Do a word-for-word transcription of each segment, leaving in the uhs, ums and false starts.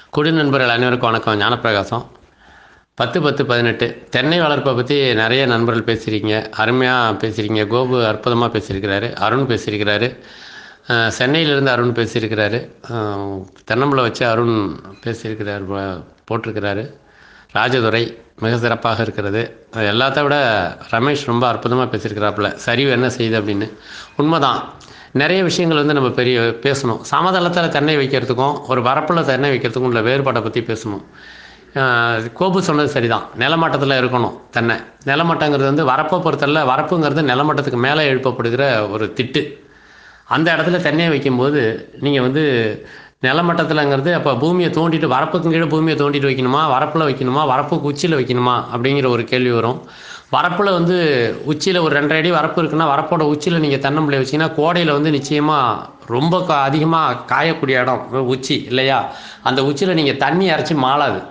குடி நண்பர்கள் அனைவருக்கும் வணக்கம். ஞானப்பிரகாசம். பத்து பத்து பதினெட்டு தென்னை வளர்ப்பை பற்றி நிறைய நண்பர்கள் பேசியிருக்கீங்க. அருமையாக பேசியிருக்கீங்க. கோபு அற்புதமாக பேசியிருக்கிறாரு. அருண் பேசியிருக்கிறாரு. அஹ், சென்னையிலேருந்து அருண் பேசியிருக்கிறாரு. அஹ், தென்னம்புல வச்சு அருண் பேசியிருக்கிறார், போ- போட்டிருக்கிறாரு. ராஜதுரை மிக சிறப்பாக இருக்கிறது. அது எல்லாத்த விட ரமேஷ் ரொம்ப அற்புதமாக பேசியிருக்கிறாப்புல, சரிவு என்ன செய்யுது அப்படின்னு. உண்மைதான். நிறைய விஷயங்கள் வந்து நம்ம பெரிய பேசணும். சமதளத்தில் தென்னை வைக்கிறதுக்கும் ஒரு வரப்பில் தென்னை வைக்கிறதுக்கும் உள்ள வேறுபாட்டை பற்றி பேசணும். ஆஹ் கோபு சொன்னது சரிதான். நிலமட்டத்தில் இருக்கணும் தென்னை. நிலமட்டங்கிறது வந்து வரப்பை பொறுத்தல, வரப்புங்கிறது நிலமட்டத்துக்கு மேலே எழுப்பப்படுகிற ஒரு திட்டு. அந்த இடத்துல தென்னையை வைக்கும்போது நீங்கள் வந்து நிலமட்டத்தில்ங்கிறது அப்போ பூமியை தோண்டிட்டு வரப்புக்கு கீழே பூமியை தோண்டிட்டு வைக்கணுமா, வரப்பில் வைக்கணுமா, வரப்புக்கு உச்சியில் வைக்கணுமா அப்படிங்கிற ஒரு கேள்வி வரும். வரப்பில் வந்து உச்சியில் ஒரு ரெண்டரை அடி வரப்பு இருக்குன்னா வரப்போட உச்சியில் நீங்கள் தென்னம்பிள்ளை வச்சிங்கன்னா கோடையில் வந்து நிச்சயமாக ரொம்ப கா அதிகமாக காயக்கூடிய இடம் உச்சி இல்லையா? அந்த உச்சியில் நீங்கள் தண்ணி இறச்சி மாளாது.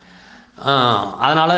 அதனால்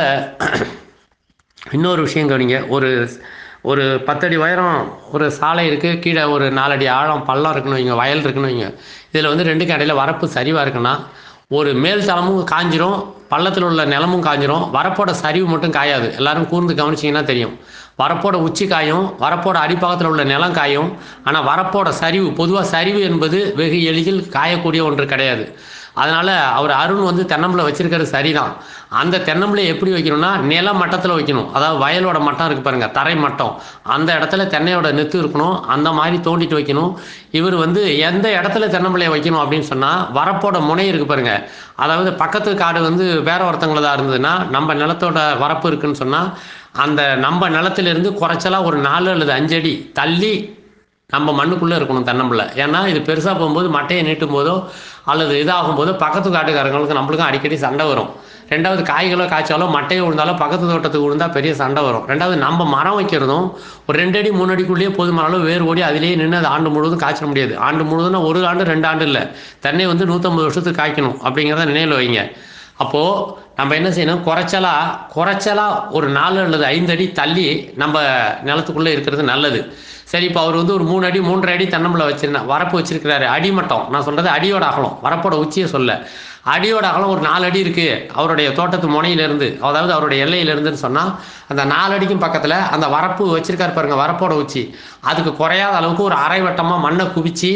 இன்னொரு விஷயம் கவனிங்க. ஒரு ஒரு பத்தடி உயரம் ஒரு சாலை இருக்குது, கீழே ஒரு நாலடி ஆழம் பள்ளம் இருக்குன்னு வைங்க, வயல் இருக்குன்னு வைங்க. இதில் வந்து ரெண்டுக்கு இடையில வரப்பு சரிவாக இருக்குன்னா ஒரு மேல் தளமும் காஞ்சிரும், பள்ளத்தில் உள்ள நிலமும் காஞ்சிரும், வரப்போட சரிவு மட்டும் காயாது. எல்லாரும் கூர்ந்து கவனிச்சிங்கன்னா தெரியும். வரப்போட உச்சி காயும், வரப்போட அடிப்பாகத்தில் உள்ள நிலம் காயும். ஆனால் வரப்போட சரிவு, பொதுவாக சரிவு என்பது வெகு எளிதில் காயக்கூடிய ஒன்று கிடையாது. அதனால் அவர் அருண் வந்து தென்னம்பிள்ளை வச்சிருக்கிறது சரிதான். அந்த தென்னம்பிள்ளை எப்படி வைக்கணும்னா நில மட்டத்தில் வைக்கணும். அதாவது வயலோட மட்டம் இருக்குது பாருங்கள், தரை மட்டம். அந்த இடத்துல தென்னையோட நெத்து இருக்கணும். அந்த மாதிரி தோண்டிட்டு வைக்கணும். இவர் வந்து எந்த இடத்துல தென்னம்பிள்ளையை வைக்கணும் அப்படின்னு சொன்னால் வரப்போட முனை இருக்குது பாருங்கள். அதாவது பக்கத்து காடு வந்து வேற ஒருத்தங்களதாக இருந்ததுன்னா, நம்ம நிலத்தோட வரப்பு இருக்குன்னு சொன்னால் அந்த நம்ம நிலத்திலிருந்து குறைச்சலாக ஒரு நாலு அல்லது அஞ்சு அடி தள்ளி நம்ம மண்ணுக்குள்ளே இருக்கணும் தென்னம்பிள்ளை. ஏன்னா இது பெருசாக போகும்போது மட்டையை நீட்டும் போதோ அல்லது இதாகும் போதோ பக்கத்து காட்டுக்காரங்களுக்கு நம்மளுக்கும் அடிக்கடி சண்டை வரும். ரெண்டாவது காய்களோ காய்ச்சாலோ மட்டையோ விழுந்தாலும் பக்கத்து தோட்டத்துக்கு விழுந்தால் பெரிய சண்டை வரும். ரெண்டாவது நம்ம மரம் வைக்கிறதும் ஒரு ரெண்டு அடி மூணு அடிக்குள்ளேயே போதுமான அளவு வேர் ஓடி அதிலேயே நின்று அது ஆண்டு முழுவதும் காய்ச்ச முடியாது. ஆண்டு முழுவதும்னா ஒரு ஆண்டு ரெண்டு ஆண்டு இல்லை, தென்னை வந்து நூற்றம்பது வருஷத்துக்கு காய்க்கணும் அப்படிங்கிறத நினைவில் வைங்க. அப்போது நம்ம என்ன செய்யணும், குறைச்சலா குறைச்சலா ஒரு நாலு அல்லது ஐந்து அடி தள்ளி நம்ம நிலத்துக்குள்ளே இருக்கிறது நல்லது. சரி, இப்போ அவர் வந்து ஒரு மூணு அடி மூன்றரை அடி தென்னம்பிள்ளை வச்சிருந்தா வரப்பு வச்சிருக்கிறாரு. அடிமட்டம் நான் சொல்கிறது அடியோட அகலம், வரப்போட உச்சியை சொல்ல. அடியோட அகலம் ஒரு நாலு அடி இருக்குது அவருடைய தோட்டத்து முனையிலேருந்து, அதாவது அவருடைய எல்லையிலேருந்துன்னு சொன்னால் அந்த நாலு அடிக்கும் பக்கத்தில் அந்த வரப்பு வச்சிருக்காரு பாருங்க, வரப்போட உச்சி. அதுக்கு குறையாத அளவுக்கு ஒரு அரை வட்டமாக மண்ணை குவிச்சு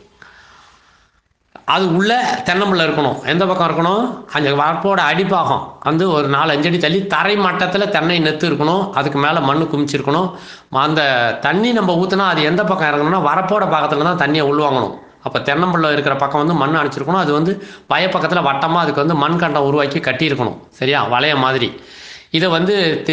அது உள்ள தென்னம்பிள்ளை இருக்கணும். எந்த பக்கம் இருக்கணும், அந்த வரப்போட அடிப்பாகம் வந்து ஒரு நாலு அஞ்சடி தள்ளி தரை மட்டத்தில் தென்னை நெத்து இருக்கணும். அதுக்கு மேலே மண் குமிச்சிருக்கணும். அந்த தண்ணி நம்ம ஊற்றினா அது எந்த பக்கம் இறங்கணும்னா வரப்போட பக்கத்தில் தான் தண்ணியை உள்வாங்கணும். அப்போ தென்னம்பிள்ளை இருக்கிற பக்கம் வந்து மண் அணைச்சிருக்கணும். அது வந்து பய பக்கத்தில் வட்டமாக அதுக்கு வந்து மண் கண்டம் உருவாக்கி கட்டியிருக்கணும். சரியா, வளைய மாதிரி. இதை வந்து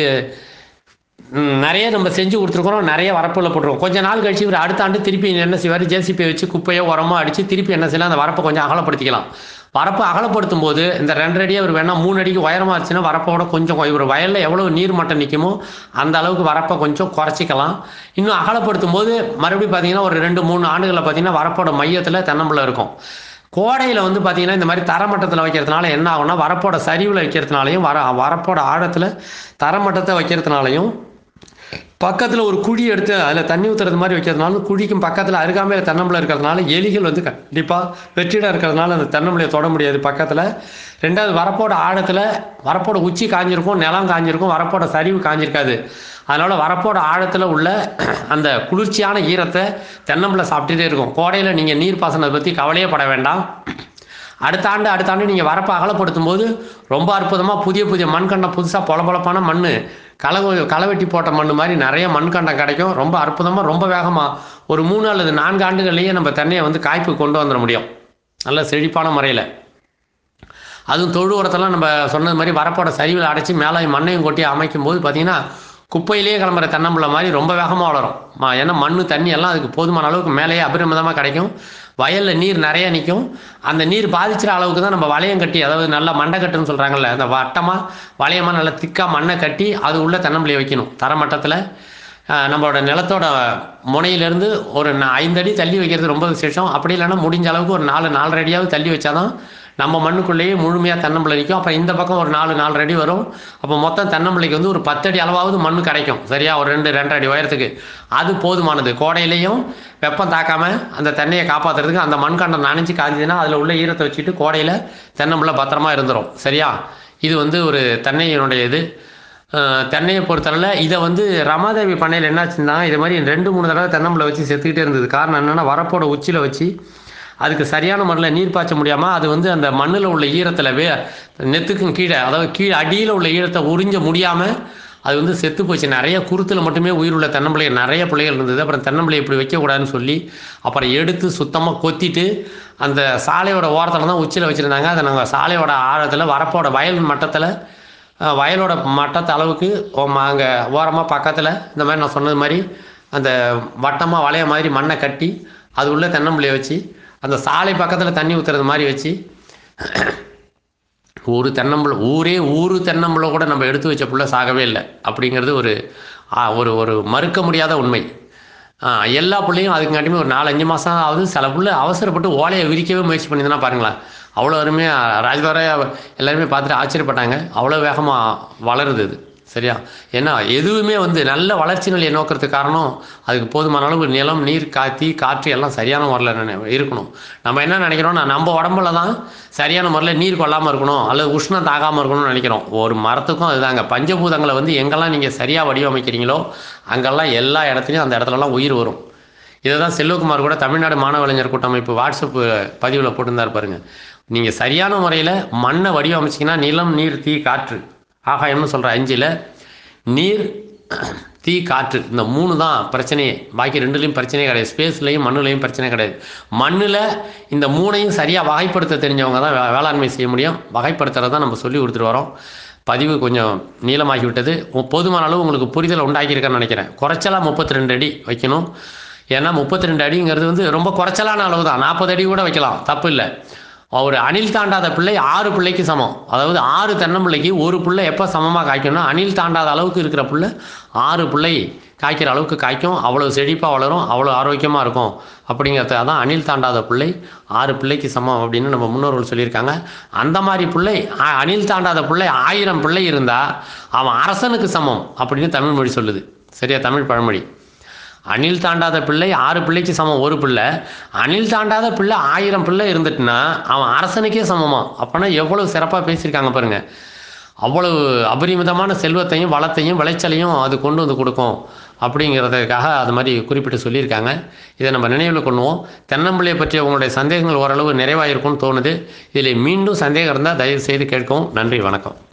ம், நிறைய நம்ம செஞ்சு கொடுத்துருக்குறோம். நிறைய வரப்பில் போட்டுருவோம். கொஞ்சம் நாள் கழிச்சு இவர் அடுத்த ஆண்டு திருப்பி என்ன செய்வார், ஜேசிபி வச்சு குப்பையோ உரமோ அடித்து திருப்பி என்ன செய்யலாம், அந்த வரப்பை கொஞ்சம் அகலப்படுத்திக்கலாம். வரப்பை அகலப்படுத்தும் போது இந்த ரெண்டரை அடியாக அவர் வேணால் மூணு அடிக்கு உயரமாக இருந்துச்சுன்னா வரப்போட கொஞ்சம் இவர் வயலில் எவ்வளோ நீர் மட்டம் நிற்குமோ அந்த அளவுக்கு வரப்பை கொஞ்சம் குறைச்சிக்கலாம். இன்னும் அகலப்படுத்தும் போது மறுபடியும் பார்த்தீங்கன்னா ஒரு ரெண்டு மூணு ஆண்டுகளில் பார்த்தீங்கன்னா வரப்போட மையத்தில் தென்னம்பிள்ளை இருக்கும். கோடையில் வந்து பார்த்தீங்கன்னா இந்த மாதிரி தரமட்டத்தில் வைக்கிறதுனால என்ன ஆகும்னா வரப்போட சரிவில் வைக்கிறதுனாலையும் வர வரப்போட ஆழத்தில் தரமட்டத்தை வைக்கிறதுனாலையும் பக்கத்தில் ஒரு குழி எடுத்து அதில் தண்ணி ஊற்றுறது மாதிரி வைக்கிறதுனால குழிக்கும் பக்கத்தில் அருகாமையில் தென்னம்பிள்ளை இருக்கிறதுனால எலிகள் வந்து கண்டிப்பாக வெற்றிடம் இருக்கிறதுனால அந்த தென்னம்பிள்ளையை தொட முடியாது பக்கத்தில். ரெண்டாவது வரப்போட ஆழத்தில் வரப்போட உச்சி காஞ்சிருக்கும், நிலம் காஞ்சிருக்கும், வரப்போட சரிவு காஞ்சிருக்காது. அதனால் வரப்போட ஆழத்தில் உள்ள அந்த குளிர்ச்சியான ஈரத்தை தென்னம்பிள்ளை சாப்பிட்டுட்டே இருக்கும். கோடையில் நீங்கள் நீர் பாசனத்தை பற்றி கவலையே பட வேண்டாம். அடுத்த ஆண்டு அடுத்த ஆண்டு நீங்கள் வரப்பை அகலப்படுத்தும் போது ரொம்ப அற்புதமாக புதிய புதிய மண்கண்டம், புதுசாக பொலப்பொலப்பான மண், களை களவெட்டி போட்ட மண் மாதிரி நிறைய மண்கண்டம் கிடைக்கும். ரொம்ப அற்புதமாக ரொம்ப வேகமாக ஒரு மூணு அல்லது நான்கு ஆண்டுகள்லேயே நம்ம தென்னையை வந்து காய்ப்பு கொண்டு வந்துட முடியும் நல்ல செழிப்பான முறையில். அதுவும் தொழு உரத்தெல்லாம் நம்ம சொன்னது மாதிரி வரப்போட சரிவில் அடைச்சி மேலே மண்ணையும் கொட்டி அமைக்கும் போது பார்த்தீங்கன்னா குப்பையிலேயே கிளம்புற தென்னம்பிள்ளை மாதிரி ரொம்ப வேகமாக வளரும். ஏன்னா மண் தண்ணி எல்லாம் அதுக்கு போதுமான அளவுக்கு மேலேயே அபரிமிதமாக கிடைக்கும். வயலில் நீர் நிறைய நிற்கும். அந்த நீர் பாதிக்கிற அளவுக்கு தான் நம்ம வளையம் கட்டி, அதாவது நல்லா மண்டை கட்டுன்னு சொல்கிறாங்கல்ல, அந்த வட்டமாக வளையமாக நல்லா திக்காக மண்ணை கட்டி அது உள்ள தென்னம்பிள்ளை வைக்கணும். தரமட்டத்தில் நம்மளோட நிலத்தோட முனையிலேருந்து ஒரு ஐந்து அடி தள்ளி வைக்கிறது ரொம்ப விசேஷம். அப்படி இல்லைன்னா முடிஞ்ச அளவுக்கு ஒரு நாலு நாலரை அடியாவது தள்ளி வச்சாதான் நம்ம மண்ணுக்குள்ளேயே முழுமையாக தென்னம்பிள்ளை நிற்கும். அப்புறம் இந்த பக்கம் ஒரு நாலு நாலு அடி வரும். அப்போ மொத்தம் தென்னம்பிள்ளைக்கு வந்து ஒரு பத்தடி அளவாவது மண் கிடைக்கும். சரியா, ஒரு ரெண்டு ரெண்டரை அடி உயரத்துக்கு. அது போதுமானது. கோடையிலையும் வெப்பம் தாக்காமல் அந்த தென்னையை காப்பாற்றுறதுக்கு அந்த மண்கண்டம் நனைஞ்சு காய்ஞ்சதுன்னா அதில் உள்ள ஈரத்தை வச்சுட்டு கோடையில் தென்னம்பிள்ளை பத்திரமா இருந்துடும். சரியா, இது வந்து ஒரு தென்னையினுடைய இது. தென்னையை பொறுத்தளவில் இதை வந்து ரமாதேவி பண்ணையில் என்னாச்சுன்னா, இது மாதிரி ரெண்டு மூணு தடவை தென்னம்பிள்ளை வச்சு செத்துக்கிட்டே இருந்தது. காரணம் என்னென்னா, வரப்போட உச்சியில் வச்சு அதுக்கு சரியான முறையில் நீர் பாய்ச்ச முடியாமல் அது வந்து அந்த மண்ணில் உள்ள ஈரத்தில் வே நெத்துக்கும் கீழே, அதாவது கீழே அடியில் உள்ள ஈரத்தை உறிஞ்ச முடியாமல் அது வந்து செத்து போச்சு. நிறைய குருத்தில் மட்டுமே உயிர் உள்ள தென்னம்பிள்ளை நிறைய பிள்ளைகள் இருந்தது. அப்புறம் தென்னம்பிள்ளை இப்படி வைக்கக்கூடாதுன்னு சொல்லி அப்புறம் எடுத்து சுத்தமாக கொத்திட்டு அந்த சாலையோட ஓரத்தில் தான் உச்சியில் வச்சுருந்தாங்க. அதை நாங்கள் சாலையோட ஆழத்தில் வரப்போட வயல் மட்டத்தில் வயலோட மட்டத்து அளவுக்கு அங்கே ஓரமாக பக்கத்தில் இந்த மாதிரி நான் சொன்னது மாதிரி அந்த வட்டமாக வளைய மாதிரி மண்ணை கட்டி அது உள்ள தென்னம்பிள்ளையை வச்சு அந்த சாலை பக்கத்தில் தண்ணி ஊற்றுறது மாதிரி வச்சு ஒரு தென்னம்பிள்ளை ஊரே ஊரு தென்னம்பிள்ளை கூட நம்ம எடுத்து வச்ச புள்ள சாகவே இல்லை. அப்படிங்கிறது ஒரு ஒரு ஒரு மறுக்க முடியாத உண்மை. எல்லா பிள்ளையும் அதுக்குங்காட்டியுமே ஒரு நாலு அஞ்சு மாதம் ஆகுது. சில புள்ள அவசரப்பட்டு ஓலையை விரிக்கவே முயற்சி பண்ணியிருந்தேன்னா பாருங்களேன், அவ்வளோ அருமையாக ராஜ்வார எல்லாருமே பார்த்துட்டு ஆச்சரியப்பட்டாங்க. அவ்வளோ வேகமாக வளருது இது. சரியா, ஏன்னா எதுவுமே வந்து நல்ல வளர்ச்சி நிலையை நோக்கிறதுக்கு காரணம் அதுக்கு போதுமான அளவு நிலம், நீர், காத்தி காற்று எல்லாம் சரியான முறையில் இருக்கணும். நம்ம என்ன நினைக்கிறோம்னா, நம்ம உடம்புல தான் சரியான முறையில் நீர் கொள்ளாமல் இருக்கணும் அல்லது உஷ்ணம் தாகாமல் இருக்கணும்னு நினைக்கிறோம். ஒரு மரத்துக்கும் அதுதாங்க. பஞ்சபூதங்களை வந்து எங்கெல்லாம் நீங்கள் சரியாக வடிவமைக்கிறீங்களோ அங்கெல்லாம் எல்லா இடத்துலையும் அந்த இடத்துலலாம் உயிர் வரும். இதை தான் செல்வகுமார் கூட தமிழ்நாடு மாணவ இளைஞர் கூட்டமைப்பு வாட்ஸ்அப் பதிவில் போட்டிருந்தார் பாருங்க. நீங்கள் சரியான முறையில் மண்ணை வடிவமைச்சிங்கன்னா நிலம், நீர், தீ, காற்று, ஆகாயம்னு சொல்கிற அஞ்சில் நீர், தீ, காற்று இந்த மூணு தான் பிரச்சனையே. பாக்கி ரெண்டுலேயும் பிரச்சனையே கிடையாது. ஸ்பேஸ்லேயும் மண்ணுலேயும் பிரச்சனை கிடையாது. மண்ணில் இந்த மூணையும் சரியாக வகைப்படுத்த தெரிஞ்சவங்க தான் வே வேளாண்மை செய்ய முடியும். வகைப்படுத்துறது தான் நம்ம சொல்லி கொடுத்துட்டு வரோம். பதிவு கொஞ்சம் நீளமாகி விட்டது. போதுமான அளவு உங்களுக்கு புரிதல் உண்டாக்கியிருக்கேன்னு நினைக்கிறேன். குறைச்சலாக முப்பத்தி ரெண்டு அடி வைக்கணும். ஏன்னா முப்பத்தி ரெண்டு அடிங்கிறது வந்து ரொம்ப குறைச்சலான அளவு தான். நாற்பது அடி கூட வைக்கலாம், தப்பு இல்லை. ஒரு அணில் தாண்டாத பிள்ளை ஆறு பிள்ளைக்கு சமம். அதாவது ஆறு தென்னம்பிள்ளைக்கு ஒரு பிள்ளை எப்போ சமமாக காய்க்கணும்னா அணில் தாண்டாத அளவுக்கு இருக்கிற பிள்ளை ஆறு பிள்ளை காய்க்கிற அளவுக்கு காய்க்கும். அவ்வளோ செழிப்பாக வளரும், அவ்வளோ ஆரோக்கியமாக இருக்கும். அப்படிங்கிறதுக்காக தான் அணில் தாண்டாத பிள்ளை ஆறு பிள்ளைக்கு சமம் அப்படின்னு நம்ம முன்னோர்கள் சொல்லியிருக்காங்க. அந்த மாதிரி பிள்ளை அணில் தாண்டாத பிள்ளை ஆயிரம் பிள்ளை இருந்தால் அவன் அரசனுக்கு சமம் அப்படின்னு தமிழ் மொழி சொல்லுது. சரியா, தமிழ் பழமொழி. அணில் தாண்டாத பிள்ளை ஆறு பிள்ளைக்கு சமம் ஒரு பிள்ளை. அணில் தாண்டாத பிள்ளை ஆயிரம் பிள்ளை இருந்துட்டுனா அவன் அரசனுக்கே சமமா. அப்போனா எவ்வளவு சிறப்பாக பேசியிருக்காங்க பாருங்க. அவ்வளவு அபரிமிதமான செல்வத்தையும் வளத்தையும் விளைச்சலையும் அது கொண்டு வந்து கொடுக்கும் அப்படிங்கிறதுக்காக அது மாதிரி குறிப்பிட்டு சொல்லியிருக்காங்க. இதை நம்ம நினைவில் கொள்வோம். தென்னம்பிள்ளையை பற்றிய உங்களுடைய சந்தேகங்கள் ஓரளவு நிறைவாயிருக்கும்னு தோணுது. இதில் மீண்டும் சந்தேகம் இருந்தால் தயவு செய்து கேட்கவும். நன்றி, வணக்கம்.